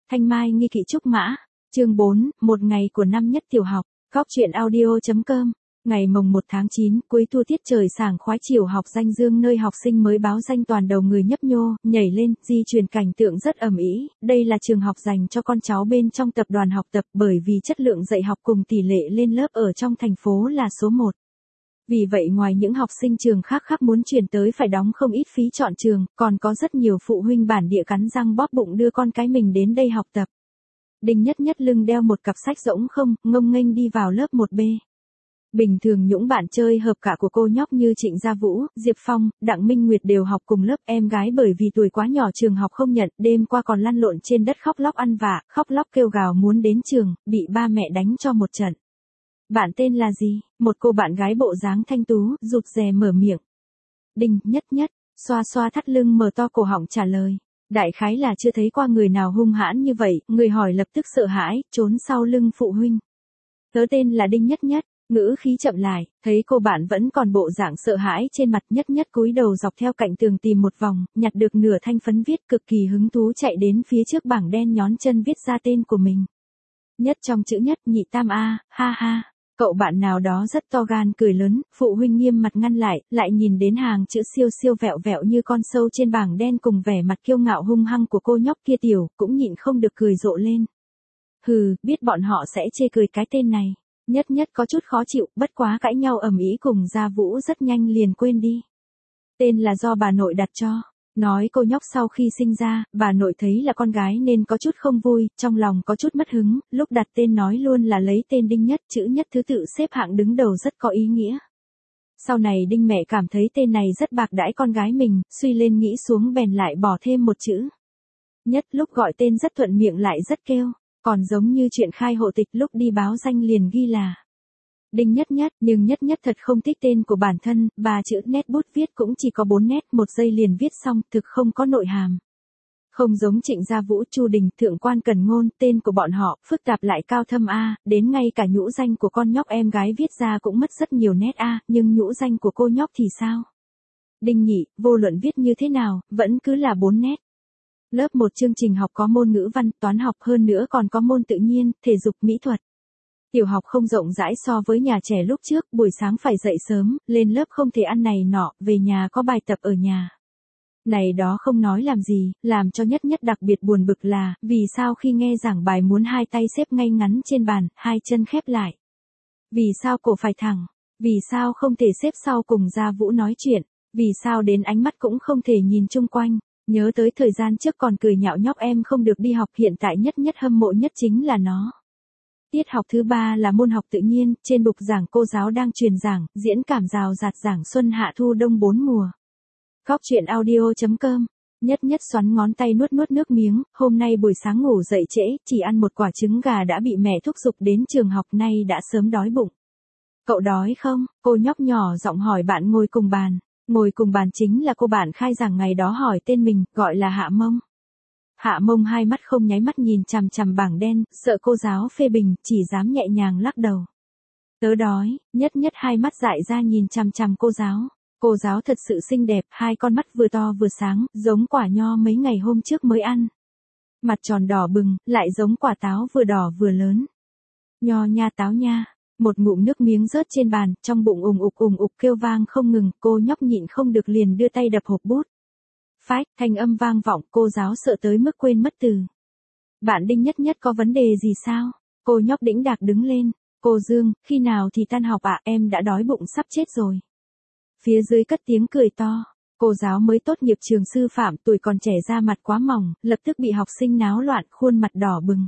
Thanh Mai nghi kỵ trúc mã. Chương 4, một ngày của năm nhất tiểu học. Góc truyện audio.com. Ngày mồng 1 tháng 9, cuối tua tiết trời sảng khoái, chiều học danh dương nơi học sinh mới báo danh toàn đầu người nhấp nhô, nhảy lên, di chuyển cảnh tượng rất ầm ĩ. Đây là trường học dành cho con cháu bên trong tập đoàn học tập, bởi vì chất lượng dạy học cùng tỷ lệ lên lớp ở trong thành phố là số 1. Vì vậy ngoài những học sinh trường khác muốn chuyển tới phải đóng không ít phí chọn trường, còn có rất nhiều phụ huynh bản địa cắn răng bóp bụng đưa con cái mình đến đây học tập. Đinh Nhất Nhất lưng đeo một cặp sách rỗng không, ngông nghênh đi vào lớp 1B. Bình thường những bạn chơi hợp cả của cô nhóc như Trịnh Gia Vũ, Diệp Phong, Đặng Minh Nguyệt đều học cùng lớp. Em gái bởi vì tuổi quá nhỏ trường học không nhận, đêm qua còn lăn lộn trên đất khóc lóc ăn vạ, khóc lóc kêu gào muốn đến trường, bị ba mẹ đánh cho một trận. Bạn tên là gì? Một cô bạn gái bộ dáng thanh tú, rụt rè mở miệng. Đinh Nhất Nhất, xoa xoa thắt lưng mở to cổ họng trả lời. Đại khái là chưa thấy qua người nào hung hãn như vậy, người hỏi lập tức sợ hãi, trốn sau lưng phụ huynh. Tớ tên là Đinh Nhất Nhất, ngữ khí chậm lại, thấy cô bạn vẫn còn bộ dạng sợ hãi trên mặt. Nhất Nhất cúi đầu dọc theo cạnh tường tìm một vòng, nhặt được nửa thanh phấn viết, cực kỳ hứng thú chạy đến phía trước bảng đen nhón chân viết ra tên của mình. Nhất trong chữ nhất, nhị tam a, ha ha. Cậu bạn nào đó rất to gan cười lớn, phụ huynh nghiêm mặt ngăn lại nhìn đến hàng chữ siêu siêu vẹo vẹo như con sâu trên bảng đen cùng vẻ mặt kiêu ngạo hung hăng của cô nhóc kia, tiểu cũng nhịn không được cười rộ lên. Hừ, biết bọn họ sẽ chê cười cái tên này. Nhất Nhất có chút khó chịu, bất quá cãi nhau ầm ĩ cùng Gia Vũ rất nhanh liền quên đi. Tên là do bà nội đặt cho. Nói cô nhóc sau khi sinh ra, bà nội thấy là con gái nên có chút không vui, trong lòng có chút mất hứng, lúc đặt tên nói luôn là lấy tên Đinh Nhất, chữ nhất thứ tự xếp hạng đứng đầu rất có ý nghĩa. Sau này Đinh mẹ cảm thấy tên này rất bạc đãi con gái mình, suy lên nghĩ xuống bèn lại bỏ thêm một chữ Nhất, lúc gọi tên rất thuận miệng lại rất kêu, còn giống như chuyện khai hộ tịch lúc đi báo danh liền ghi là Đinh Nhất Nhất, nhưng Nhất Nhất thật không thích tên của bản thân, 3 chữ nét bút viết cũng chỉ có 4 nét, 1 giây liền viết xong, thực không có nội hàm. Không giống Trịnh Gia Vũ, Chu Đình, Thượng Quan Cần Ngôn, tên của bọn họ, phức tạp lại cao thâm a, đến ngay cả nhũ danh của con nhóc em gái viết ra cũng mất rất nhiều nét a, nhưng nhũ danh của cô nhóc thì sao? Đinh Nhị, vô luận viết như thế nào, vẫn cứ là 4 nét. Lớp 1 chương trình học có môn ngữ văn, toán học, hơn nữa còn có môn tự nhiên, thể dục, mỹ thuật. Tiểu học không rộng rãi so với nhà trẻ lúc trước, buổi sáng phải dậy sớm, lên lớp không thể ăn này nọ, về nhà có bài tập ở nhà. Này đó không nói làm gì, làm cho Nhất Nhất đặc biệt buồn bực là, vì sao khi nghe giảng bài muốn hai tay xếp ngay ngắn trên bàn, hai chân khép lại? Vì sao cổ phải thẳng? Vì sao không thể xếp sau cùng Gia Vũ nói chuyện? Vì sao đến ánh mắt cũng không thể nhìn chung quanh? Nhớ tới thời gian trước còn cười nhạo nhóc em không được đi học, hiện tại Nhất Nhất hâm mộ nhất chính là nó. Tiết học thứ 3 là môn học tự nhiên, trên bục giảng cô giáo đang truyền giảng, diễn cảm rào rạt giảng xuân hạ thu đông 4 mùa. Góc truyện audio.com. Nhất Nhất xoắn ngón tay nuốt nước miếng, hôm nay buổi sáng ngủ dậy trễ, chỉ ăn một quả trứng gà đã bị mẹ thúc giục đến trường học, nay đã sớm đói bụng. Cậu đói không? Cô nhóc nhỏ giọng hỏi bạn ngồi cùng bàn. Ngồi cùng bàn chính là cô bạn khai giảng ngày đó hỏi tên mình, gọi là Hạ Mông. Hạ Mông hai mắt không nháy mắt nhìn chằm chằm bảng đen, sợ cô giáo phê bình, chỉ dám nhẹ nhàng lắc đầu. Tớ đói. Nhất Nhất hai mắt dại ra nhìn chằm chằm cô giáo. Cô giáo thật sự xinh đẹp, hai con mắt vừa to vừa sáng, giống quả nho mấy ngày hôm trước mới ăn. Mặt tròn đỏ bừng, lại giống quả táo vừa đỏ vừa lớn. Nho nha táo nha. Một ngụm nước miếng rớt trên bàn, trong bụng ùng ục kêu vang không ngừng, cô nhóc nhịn không được liền đưa tay đập hộp bút. Phách, thanh âm vang vọng, cô giáo sợ tới mức quên mất từ. Bạn Đinh Nhất Nhất có vấn đề gì sao? Cô nhóc đĩnh đạc đứng lên. Cô Dương, khi nào thì tan học ạ, em đã đói bụng sắp chết rồi. Phía dưới cất tiếng cười to. Cô giáo mới tốt nghiệp trường sư phạm, tuổi còn trẻ, da mặt quá mỏng, lập tức bị học sinh náo loạn, khuôn mặt đỏ bừng.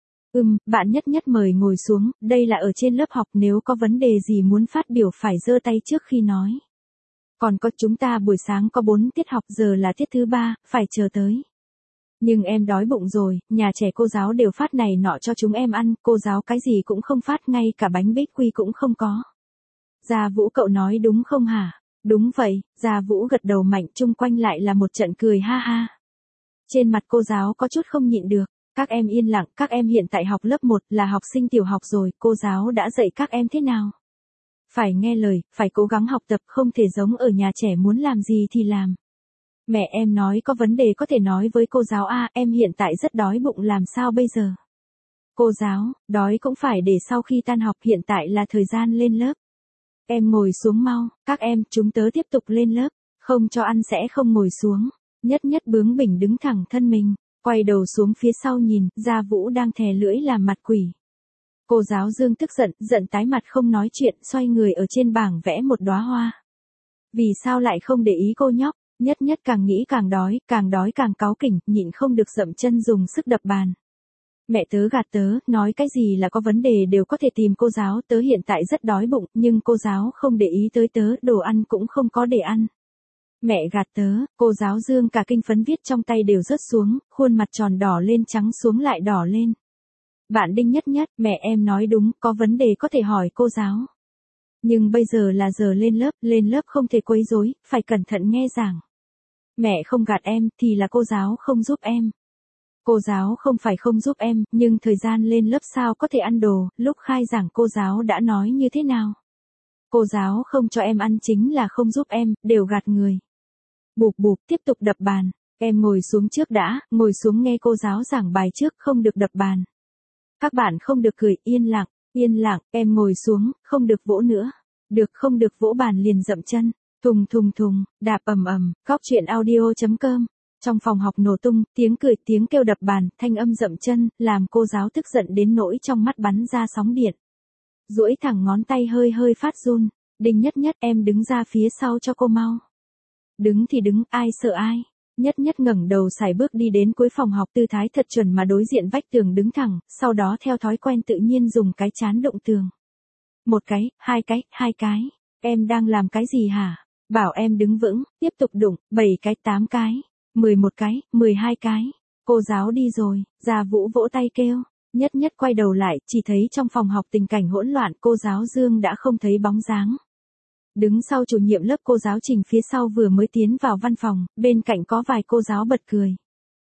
Bạn Nhất Nhất mời ngồi xuống, đây là ở trên lớp học, nếu có vấn đề gì muốn phát biểu phải giơ tay trước khi nói. Còn có chúng ta buổi sáng có 4 tiết học, giờ là tiết thứ 3, phải chờ tới. Nhưng em đói bụng rồi, nhà trẻ cô giáo đều phát này nọ cho chúng em ăn, cô giáo cái gì cũng không phát, ngay cả bánh bích quy cũng không có. Gia Vũ, cậu nói đúng không hả? Đúng vậy, Gia Vũ gật đầu mạnh, chung quanh lại là một trận cười ha ha. Trên mặt cô giáo có chút không nhịn được. Các em yên lặng, các em hiện tại học lớp 1 là học sinh tiểu học rồi, cô giáo đã dạy các em thế nào? Phải nghe lời, phải cố gắng học tập, không thể giống ở nhà trẻ muốn làm gì thì làm. Mẹ em nói có vấn đề có thể nói với cô giáo a, em hiện tại rất đói bụng làm sao bây giờ? Cô giáo, đói cũng phải để sau khi tan học, hiện tại là thời gian lên lớp. Em ngồi xuống mau, các em, chúng tớ tiếp tục lên lớp, không cho ăn sẽ không ngồi xuống. Nhất Nhất bướng bỉnh đứng thẳng thân mình, quay đầu xuống phía sau nhìn, Gia Vũ đang thè lưỡi làm mặt quỷ. Cô giáo Dương tức giận, giận tái mặt không nói chuyện, xoay người ở trên bảng vẽ một đóa hoa. Vì sao lại không để ý cô nhóc? Nhất Nhất càng nghĩ càng đói càng cáu kỉnh, nhịn không được dậm chân dùng sức đập bàn. Mẹ tớ gạt tớ, nói cái gì là có vấn đề đều có thể tìm cô giáo, tớ hiện tại rất đói bụng, nhưng cô giáo không để ý tới tớ, đồ ăn cũng không có để ăn. Mẹ gạt tớ, cô giáo Dương cả kinh phấn viết trong tay đều rớt xuống, khuôn mặt tròn đỏ lên trắng xuống lại đỏ lên. Bạn Đinh Nhất Nhất, mẹ em nói đúng, có vấn đề có thể hỏi cô giáo. Nhưng bây giờ là giờ lên lớp không thể quấy rối, phải cẩn thận nghe giảng. Mẹ không gạt em, thì là cô giáo không giúp em. Cô giáo không phải không giúp em, nhưng thời gian lên lớp sao có thể ăn đồ, lúc khai giảng cô giáo đã nói như thế nào? Cô giáo không cho em ăn chính là không giúp em, đều gạt người. Bụp bụp, tiếp tục đập bàn. Em ngồi xuống trước đã, ngồi xuống nghe cô giáo giảng bài trước, không được đập bàn. Các bạn không được cười, yên lặng, em ngồi xuống, không được vỗ nữa. Được không được vỗ bàn liền dậm chân. Thùng thùng thùng, đạp ầm ầm, coctruyện.audio.com. Trong phòng học nổ tung, tiếng cười tiếng kêu đập bàn, thanh âm dậm chân, làm cô giáo tức giận đến nỗi trong mắt bắn ra sóng điện. Duỗi thẳng ngón tay hơi hơi phát run. Đinh Nhất Nhất, em đứng ra phía sau cho cô mau. Đứng thì đứng, ai sợ ai. Nhất Nhất ngẩng đầu sải bước đi đến cuối phòng học, tư thái thật chuẩn mà đối diện vách tường đứng thẳng, sau đó theo thói quen tự nhiên dùng cái trán đụng tường. Một cái, hai cái. Em đang làm cái gì hả? Bảo em đứng vững, tiếp tục đụng, 7 cái, 8 cái, 11 cái, 12 cái. Cô giáo đi rồi, Gia Vũ vỗ tay kêu. Nhất Nhất quay đầu lại, chỉ thấy trong phòng học tình cảnh hỗn loạn, cô giáo Dương đã không thấy bóng dáng. Đứng sau chủ nhiệm lớp cô giáo Trình phía sau vừa mới tiến vào văn phòng, bên cạnh có vài cô giáo bật cười.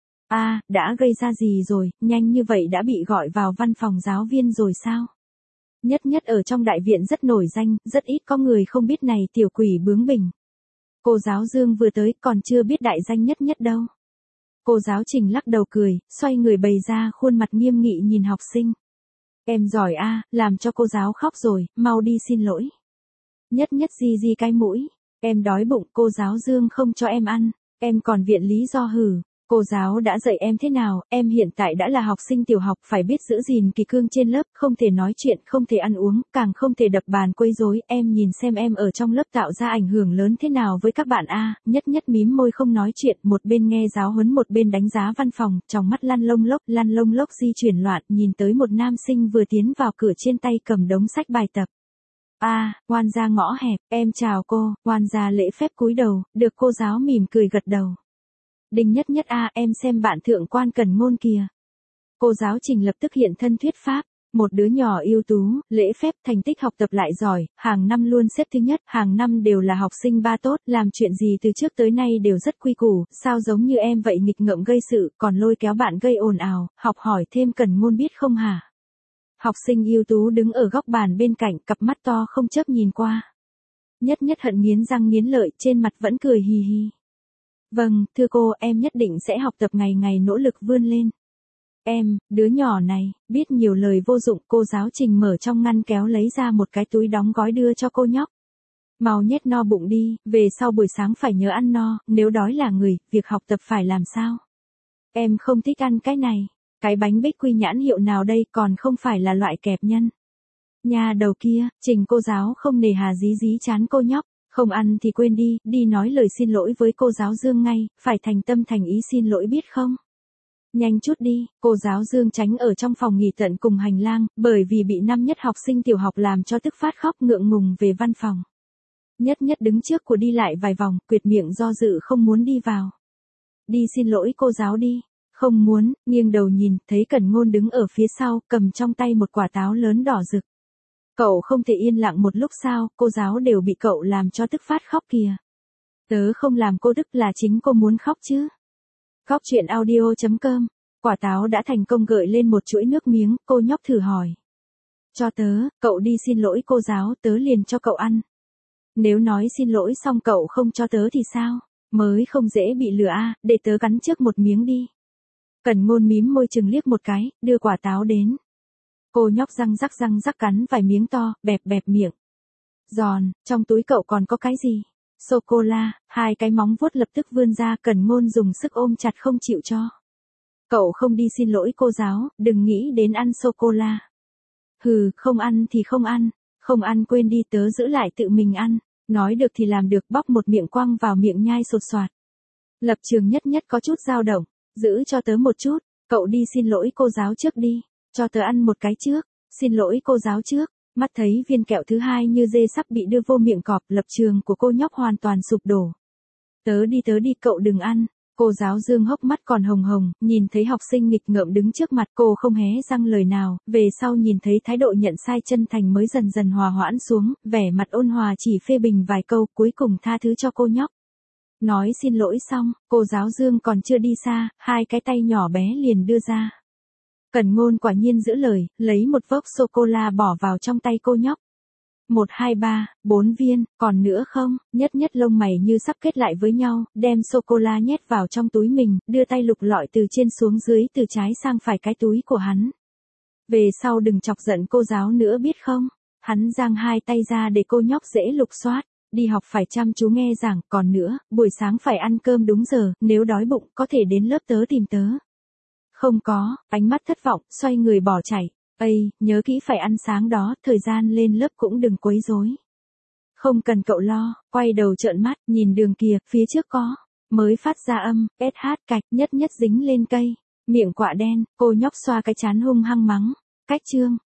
Đã gây ra gì rồi, nhanh như vậy đã bị gọi vào văn phòng giáo viên rồi sao? Nhất Nhất ở trong đại viện rất nổi danh, rất ít có người không biết này tiểu quỷ bướng bỉnh. Cô giáo Dương vừa tới còn chưa biết đại danh Nhất Nhất đâu. Cô giáo Trình lắc đầu cười, xoay người bày ra khuôn mặt nghiêm nghị nhìn học sinh. Em giỏi làm cho cô giáo khóc rồi, mau đi xin lỗi. Nhất Nhất di cái mũi. Em đói bụng, cô giáo Dương không cho em ăn. Em còn viện lý do hử. Cô giáo đã dạy em thế nào, em hiện tại đã là học sinh tiểu học, phải biết giữ gìn kỷ cương trên lớp, không thể nói chuyện, không thể ăn uống, càng không thể đập bàn quấy rối. Em nhìn xem em ở trong lớp tạo ra ảnh hưởng lớn thế nào với các bạn Nhất Nhất mím môi không nói chuyện, một bên nghe giáo huấn một bên đánh giá văn phòng, trong mắt lăn lông lốc di chuyển loạn, nhìn tới một nam sinh vừa tiến vào cửa trên tay cầm đống sách bài tập. Ngoan gia ngõ hẹp, em chào cô, ngoan gia lễ phép cúi đầu, được cô giáo mỉm cười gật đầu. Đinh Nhất Nhất em xem bạn thượng quan Cần Ngôn kìa. Cô giáo Trình lập tức hiện thân thuyết pháp, một đứa nhỏ ưu tú, lễ phép, thành tích học tập lại giỏi, hàng năm luôn xếp thứ nhất, hàng năm đều là học sinh ba tốt, làm chuyện gì từ trước tới nay đều rất quy củ, sao giống như em vậy nghịch ngợm gây sự, còn lôi kéo bạn gây ồn ào, học hỏi thêm Cần Ngôn biết không hả? Học sinh ưu tú đứng ở góc bàn bên cạnh, cặp mắt to không chớp nhìn qua. Nhất Nhất hận nghiến răng nghiến lợi, trên mặt vẫn cười hì hì. Vâng, thưa cô, em nhất định sẽ học tập ngày ngày nỗ lực vươn lên. Em, đứa nhỏ này, biết nhiều lời vô dụng, cô giáo Trình mở trong ngăn kéo lấy ra một cái túi đóng gói đưa cho cô nhóc. Mau nhét no bụng đi, về sau buổi sáng phải nhớ ăn no, nếu đói là người, việc học tập phải làm sao? Em không thích ăn cái này, cái bánh bích quy nhãn hiệu nào đây, còn không phải là loại kẹp nhân. Nhà đầu kia, Trình cô giáo không nề hà dí chán cô nhóc. Không ăn thì quên đi, đi nói lời xin lỗi với cô giáo Dương ngay, phải thành tâm thành ý xin lỗi biết không? Nhanh chút đi, cô giáo Dương tránh ở trong phòng nghỉ tận cùng hành lang, bởi vì bị năm nhất học sinh tiểu học làm cho tức phát khóc ngượng ngùng về văn phòng. Nhất Nhất đứng trước của đi lại vài vòng, quyệt miệng do dự không muốn đi vào. Đi xin lỗi cô giáo đi. Không muốn, nghiêng đầu nhìn, thấy Cần Ngôn đứng ở phía sau, cầm trong tay một quả táo lớn đỏ rực. Cậu không thể yên lặng một lúc sao, cô giáo đều bị cậu làm cho tức phát khóc kìa. Tớ không làm cô tức là chính cô muốn khóc chứ. Coctruyện.audio.com. Quả táo đã thành công gợi lên một chuỗi nước miếng, cô nhóc thử hỏi. Cho tớ, cậu đi xin lỗi cô giáo, tớ liền cho cậu ăn. Nếu nói xin lỗi xong cậu không cho tớ thì sao? Mới không dễ bị lừa a, để tớ cắn trước một miếng đi. Cẩn Ngôn mím môi chừng liếc một cái, đưa quả táo đến. Cô nhóc răng rắc cắn vài miếng to, bẹp bẹp miệng. Giòn, trong túi cậu còn có cái gì? Sô-cô-la, hai cái móng vuốt lập tức vươn ra, Cẩn Ngôn dùng sức ôm chặt không chịu cho. Cậu không đi xin lỗi cô giáo, đừng nghĩ đến ăn sô-cô-la. Hừ, không ăn thì không ăn, không ăn quên đi tớ giữ lại tự mình ăn. Nói được thì làm được, bóc một miệng quăng vào miệng nhai sột soạt. Lập trường nhất nhất có chút dao động, giữ cho tớ một chút, cậu đi xin lỗi cô giáo trước đi, cho tớ ăn một cái trước, xin lỗi cô giáo trước. Mắt thấy viên kẹo thứ hai như dê sắp bị đưa vô miệng cọp, lập trường của cô nhóc hoàn toàn sụp đổ. Tớ đi cậu đừng ăn. Cô giáo Dương hốc mắt còn hồng hồng, nhìn thấy học sinh nghịch ngợm đứng trước mặt cô không hé răng lời nào, về sau nhìn thấy thái độ nhận sai chân thành mới dần dần hòa hoãn xuống, vẻ mặt ôn hòa chỉ phê bình vài câu cuối cùng tha thứ cho cô nhóc. Nói xin lỗi xong, cô giáo Dương còn chưa đi xa, hai cái tay nhỏ bé liền đưa ra. Cẩn Ngôn quả nhiên giữ lời, lấy một vốc sô-cô-la bỏ vào trong tay cô nhóc. 1, 2, 3, 4 viên, còn nữa không? Nhất nhất lông mày như sắp kết lại với nhau, đem sô-cô-la nhét vào trong túi mình, đưa tay lục lọi từ trên xuống dưới từ trái sang phải cái túi của hắn. Về sau đừng chọc giận cô giáo nữa biết không? Hắn giang hai tay ra để cô nhóc dễ lục soát. Đi học phải chăm chú nghe giảng, còn nữa, buổi sáng phải ăn cơm đúng giờ, nếu đói bụng có thể đến lớp tớ tìm tớ. Không có, ánh mắt thất vọng, xoay người bỏ chạy. Ây, nhớ kỹ phải ăn sáng đó, thời gian lên lớp cũng đừng quấy rối. Không cần cậu lo, quay đầu trợn mắt, nhìn đường kia, phía trước có. Mới phát ra âm, SH cạch, nhất nhất dính lên cây. Miệng quạ đen, cô nhóc xoa cái chán hung hăng mắng. Cách chương.